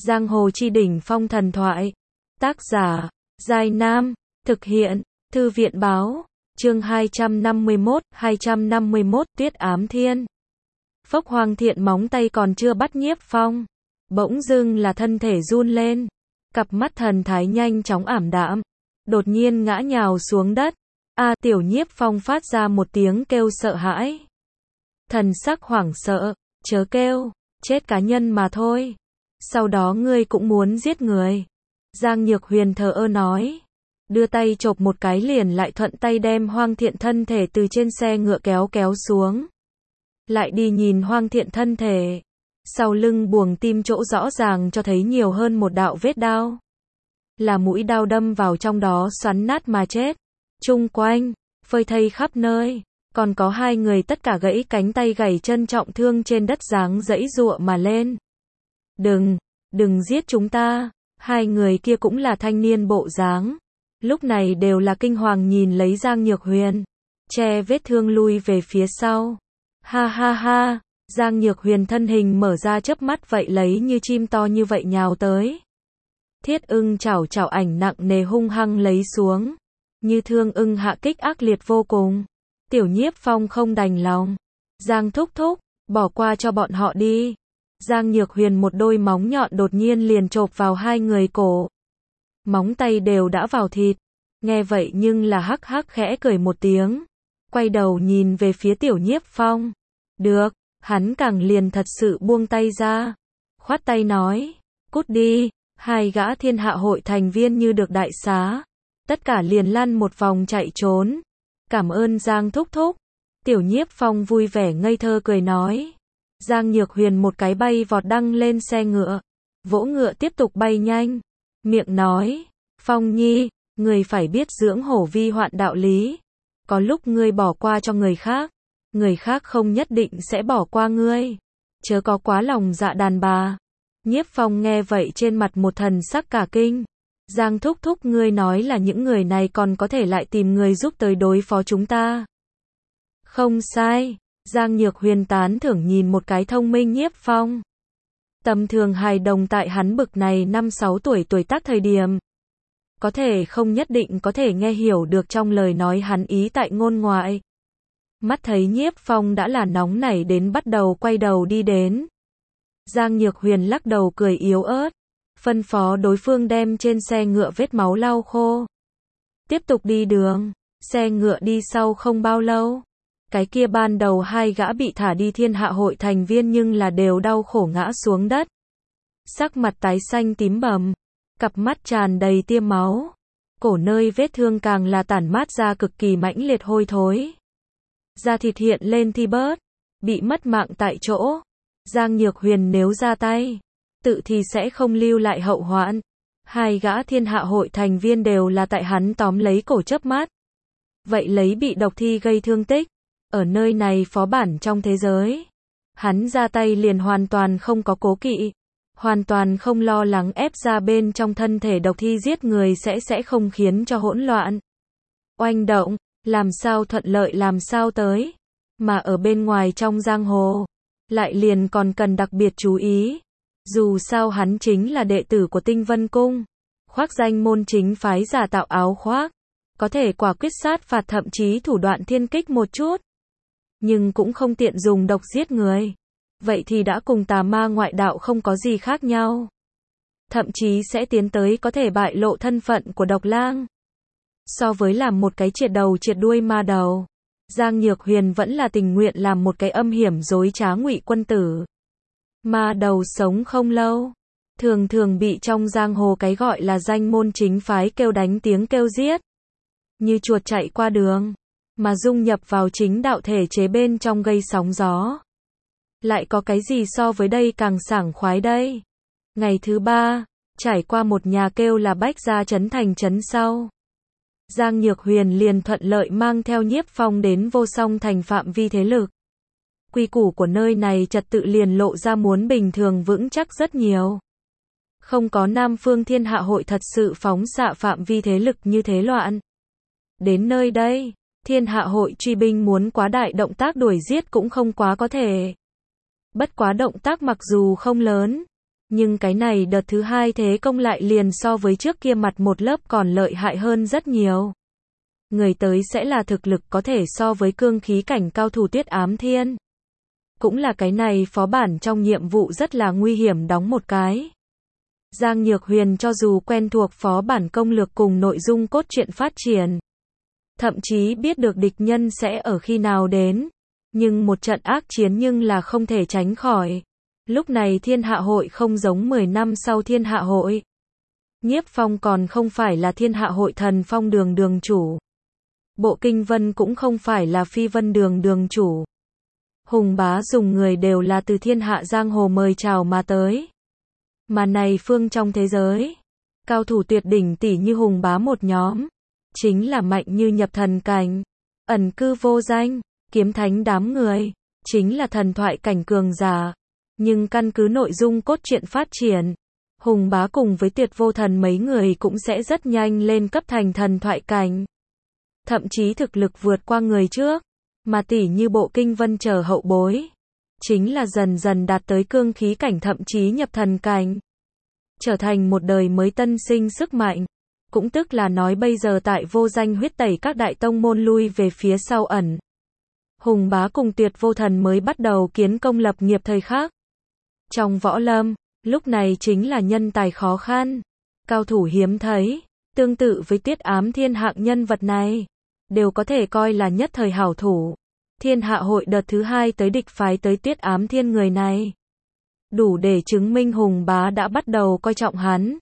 Giang hồ chi đỉnh phong thần thoại. Tác giả, Giai Nam. Thực hiện, Thư viện báo. Chương 251, Tuyết ám thiên. Phốc Hoàng Thiện móng tay còn chưa bắt Nhiếp Phong. Bỗng dưng là thân thể run lên. Cặp mắt thần thái nhanh chóng ảm đạm. Đột nhiên ngã nhào xuống đất. Tiểu Nhiếp Phong phát ra một tiếng kêu sợ hãi. Thần sắc hoảng sợ, chớ kêu, chết cá nhân mà thôi. Sau đó ngươi cũng muốn giết người. Giang Nhược Huyền thờ ơ nói. Đưa tay chộp một cái liền lại thuận tay đem Hoàng Thiện thân thể từ trên xe ngựa kéo xuống. Lại đi nhìn Hoàng Thiện thân thể. Sau lưng buồng tim chỗ rõ ràng cho thấy nhiều hơn một đạo vết đao. Là mũi đao đâm vào trong đó xoắn nát mà chết. Chung quanh, phơi thây khắp nơi. Còn có hai người tất cả gãy cánh tay gãy chân trọng thương trên đất dáng dãy giụa mà lên. Đừng giết chúng ta. Hai người kia cũng là thanh niên bộ dáng. Lúc này đều là kinh hoàng nhìn lấy Giang Nhược Huyền. Che vết thương lui về phía sau. Ha ha ha. Giang Nhược Huyền thân hình mở ra chớp mắt vậy lấy như chim to như vậy nhào tới. Thiết ưng chảo ảnh nặng nề hung hăng lấy xuống. Như thương ưng hạ kích ác liệt vô cùng. Tiểu Nhiếp Phong không đành lòng. Giang thúc thúc, bỏ qua cho bọn họ đi. Giang Nhược Huyền một đôi móng nhọn đột nhiên liền chộp vào hai người cổ. Móng tay đều đã vào thịt. Nghe vậy nhưng là hắc hắc khẽ cười một tiếng. Quay đầu nhìn về phía Tiểu Nhiếp Phong. Được, hắn càng liền thật sự buông tay ra. Khoát tay nói, cút đi. Hai gã thiên hạ hội thành viên như được đại xá. Tất cả liền lăn một vòng chạy trốn. Cảm ơn Giang thúc thúc. Tiểu Nhiếp Phong vui vẻ ngây thơ cười nói. Giang Nhược Huyền một cái bay vọt đăng lên xe ngựa. Vỗ ngựa tiếp tục bay nhanh. Miệng nói, Phong nhi, người phải biết dưỡng hổ vi hoạn đạo lý. Có lúc ngươi bỏ qua cho người khác không nhất định sẽ bỏ qua ngươi. Chớ có quá lòng dạ đàn bà. Nhiếp Phong nghe vậy trên mặt một thần sắc cả kinh. Giang thúc thúc ngươi nói là những người này còn có thể lại tìm người giúp tới đối phó chúng ta. Không sai. Giang Nhược Huyền tán thưởng nhìn một cái thông minh Nhiếp Phong. Tầm thường hài đồng tại hắn bực này 5-6 tuổi tác thời điểm. Có thể không nhất định có thể nghe hiểu được trong lời nói hắn ý tại ngôn ngoại. Mắt thấy Nhiếp Phong đã là nóng nảy đến bắt đầu quay đầu đi đến. Giang Nhược Huyền lắc đầu cười yếu ớt. Phân phó đối phương đem trên xe ngựa vết máu lau khô. Tiếp tục đi đường. Xe ngựa đi sau không bao lâu. Cái kia ban đầu hai gã bị thả đi thiên hạ hội thành viên nhưng là đều đau khổ ngã xuống đất. Sắc mặt tái xanh tím bầm. Cặp mắt tràn đầy tia máu. Cổ nơi vết thương càng là tản mát ra cực kỳ mãnh liệt hôi thối. Da thịt hiện lên thi bớt. Bị mất mạng tại chỗ. Giang Nhược Huyền nếu ra tay. Tự thì sẽ không lưu lại hậu hoạn. Hai gã thiên hạ hội thành viên đều là tại hắn tóm lấy cổ chớp mắt. Vậy lấy bị độc thi gây thương tích. Ở nơi này phó bản trong thế giới. Hắn ra tay liền hoàn toàn không có cố kỵ. Hoàn toàn không lo lắng ép ra bên trong thân thể độc thi giết người sẽ không khiến cho hỗn loạn. Oanh động, làm sao thuận lợi làm sao tới. Mà ở bên ngoài trong giang hồ. Lại liền còn cần đặc biệt chú ý. Dù sao hắn chính là đệ tử của Tinh Vân Cung. Khoác danh môn chính phái giả tạo áo khoác. Có thể quả quyết sát phạt thậm chí thủ đoạn thiên kích một chút. Nhưng cũng không tiện dùng độc giết người. Vậy thì đã cùng tà ma ngoại đạo không có gì khác nhau. Thậm chí sẽ tiến tới có thể bại lộ thân phận của độc lang. So với làm một cái triệt đầu triệt đuôi ma đầu. Giang Nhược Huyền vẫn là tình nguyện làm một cái âm hiểm dối trá ngụy quân tử. Ma đầu sống không lâu. Thường bị trong giang hồ cái gọi là danh môn chính phái kêu đánh tiếng kêu giết. Như chuột chạy qua đường. Mà dung nhập vào chính đạo thể chế bên trong gây sóng gió. Lại có cái gì so với đây càng sảng khoái đây. Ngày thứ 3, trải qua một nhà kêu là Bách Gia trấn thành trấn sau. Giang Nhược Huyền liền thuận lợi mang theo Nhiếp Phong đến Vô Song thành phạm vi thế lực. Quy củ của nơi này trật tự liền lộ ra muốn bình thường vững chắc rất nhiều. Không có Nam Phương Thiên Hạ Hội thật sự phóng xạ phạm vi thế lực như thế loạn. Đến nơi đây, Thiên Hạ Hội truy binh muốn quá đại động tác đuổi giết cũng không quá có thể. Bất quá động tác mặc dù không lớn, Nhưng cái này đợt thứ hai thế công lại liền so với trước kia mặt một lớp còn lợi hại hơn rất nhiều. Người tới sẽ là thực lực có thể so với cương khí cảnh cao thủ Tuyết Ám Thiên. Cũng là cái này phó bản trong nhiệm vụ rất là nguy hiểm đóng một cái. Giang Nhược Huyền cho dù quen thuộc phó bản công lược cùng nội dung cốt truyện phát triển, thậm chí biết được địch nhân sẽ ở khi nào đến, nhưng một trận ác chiến nhưng là không thể tránh khỏi. Lúc này Thiên Hạ Hội không giống 10 năm sau Thiên Hạ Hội. Nhiếp Phong còn không phải là Thiên Hạ Hội Thần Phong đường đường chủ. Bộ Kinh Vân cũng không phải là Phi Vân đường đường chủ. Hùng Bá dùng người đều là từ thiên hạ giang hồ mời chào mà tới. Mà này phương trong thế giới, cao thủ tuyệt đỉnh tỷ như Hùng Bá một nhóm, chính là mạnh như nhập thần cảnh, ẩn cư vô danh, kiếm thánh đám người, chính là thần thoại cảnh cường giả. Nhưng căn cứ nội dung cốt truyện phát triển, Hùng Bá cùng với Tuyệt Vô Thần mấy người cũng sẽ rất nhanh lên cấp thành thần thoại cảnh. Thậm chí thực lực vượt qua người trước, mà tỷ như Bộ Kinh Vân chờ hậu bối, chính là dần dần đạt tới cương khí cảnh thậm chí nhập thần cảnh. Trở thành một đời mới tân sinh sức mạnh. Cũng tức là nói bây giờ tại vô danh huyết tẩy các đại tông môn lui về phía sau ẩn. Hùng Bá cùng Tuyệt Vô Thần mới bắt đầu kiến công lập nghiệp thời khắc. Trong võ lâm, lúc này chính là nhân tài khó khăn, cao thủ hiếm thấy, tương tự với Tuyết Ám Thiên hạng nhân vật này, đều có thể coi là nhất thời hảo thủ. Thiên Hạ Hội đợt thứ hai tới địch phái tới Tuyết Ám Thiên người này, đủ để chứng minh Hùng Bá đã bắt đầu coi trọng hắn.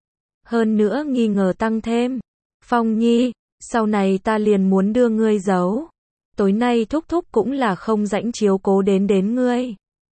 Hơn nữa nghi ngờ tăng thêm. Phong Nhi, sau này ta liền muốn đưa ngươi giấu. Tối nay thúc thúc cũng là không rãnh chiếu cố đến ngươi.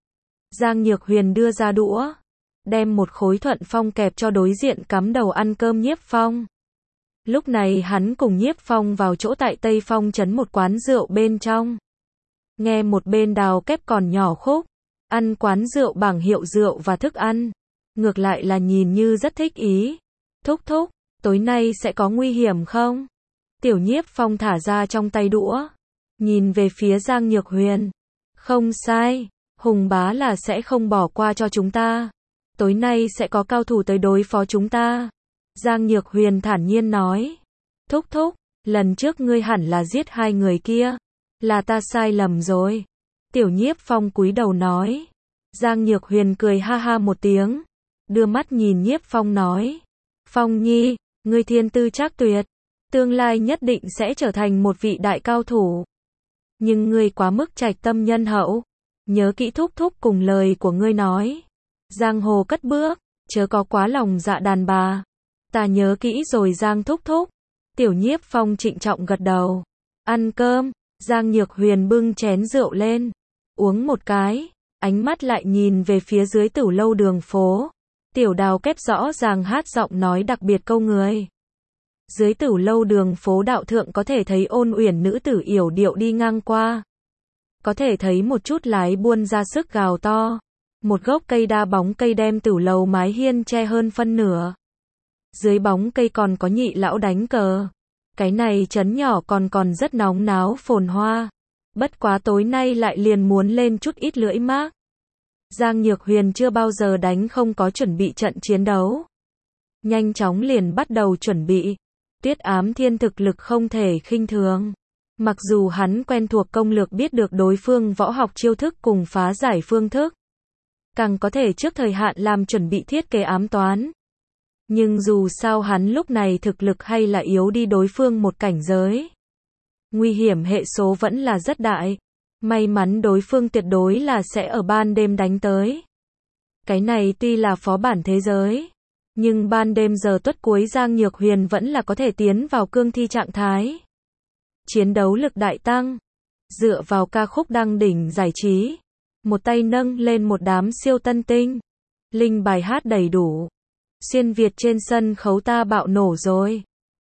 Giang Nhược Huyền đưa ra đũa, đem một khối thuận phong kẹp cho đối diện cắm đầu ăn cơm Nhiếp Phong. Lúc này hắn cùng Nhiếp Phong vào chỗ tại Tây Phong trấn một quán rượu bên trong. Nghe một bên đào kép còn nhỏ khúc, ăn quán rượu bảng hiệu rượu và thức ăn. Ngược lại là nhìn như rất thích ý. Thúc thúc, tối nay sẽ có nguy hiểm không? Tiểu Nhiếp Phong thả ra trong tay đũa, nhìn về phía Giang Nhược Huyền. Không sai, Hùng Bá là sẽ không bỏ qua cho chúng ta. Tối nay sẽ có cao thủ tới đối phó chúng ta. Giang Nhược Huyền thản nhiên nói. Thúc thúc, lần trước ngươi hẳn là giết hai người kia. Là ta sai lầm rồi. Tiểu Nhiếp Phong cúi đầu nói. Giang Nhược Huyền cười ha ha một tiếng, đưa mắt nhìn Nhiếp Phong nói. Phong Nhi, ngươi thiên tư trác tuyệt, tương lai nhất định sẽ trở thành một vị đại cao thủ. Nhưng ngươi quá mức trạch tâm nhân hậu, nhớ kỹ thúc thúc cùng lời của ngươi nói. Giang hồ cất bước, chớ có quá lòng dạ đàn bà. Ta nhớ kỹ rồi Giang thúc thúc. Tiểu Nhiếp Phong trịnh trọng gật đầu. Ăn cơm, Giang Nhược Huyền bưng chén rượu lên, uống một cái, ánh mắt lại nhìn về phía dưới Tửu Lâu đường phố. Tiểu Đào kép rõ ràng hát giọng nói đặc biệt câu người. Dưới Tửu Lâu đường phố đạo thượng có thể thấy ôn uyển nữ tử yểu điệu đi ngang qua. Có thể thấy một chút lái buôn ra sức gào to. Một gốc cây đa bóng cây đem Tửu Lâu mái hiên che hơn phân nửa. Dưới bóng cây còn có nhị lão đánh cờ. Cái này trấn nhỏ còn rất nóng náo phồn hoa. Bất quá tối nay lại liền muốn lên chút ít lưỡi mác. Giang Nhược Huyền chưa bao giờ đánh không có chuẩn bị trận chiến đấu. Nhanh chóng liền bắt đầu chuẩn bị. Tuyết Ám Thiên thực lực không thể khinh thường. Mặc dù hắn quen thuộc công lược biết được đối phương võ học chiêu thức cùng phá giải phương thức. Càng có thể trước thời hạn làm chuẩn bị thiết kế ám toán. Nhưng dù sao hắn lúc này thực lực hay là yếu đi đối phương một cảnh giới. Nguy hiểm hệ số vẫn là rất đại. May mắn đối phương tuyệt đối là sẽ ở ban đêm đánh tới. Cái này tuy là phó bản thế giới, nhưng ban đêm giờ tuất cuối Giang Nhược Huyền vẫn là có thể tiến vào cương thi trạng thái. Chiến đấu lực đại tăng, dựa vào ca khúc đăng đỉnh giải trí, một tay nâng lên một đám siêu tân tinh, linh bài hát đầy đủ. Xuyên Việt trên sân khấu ta bạo nổ rồi.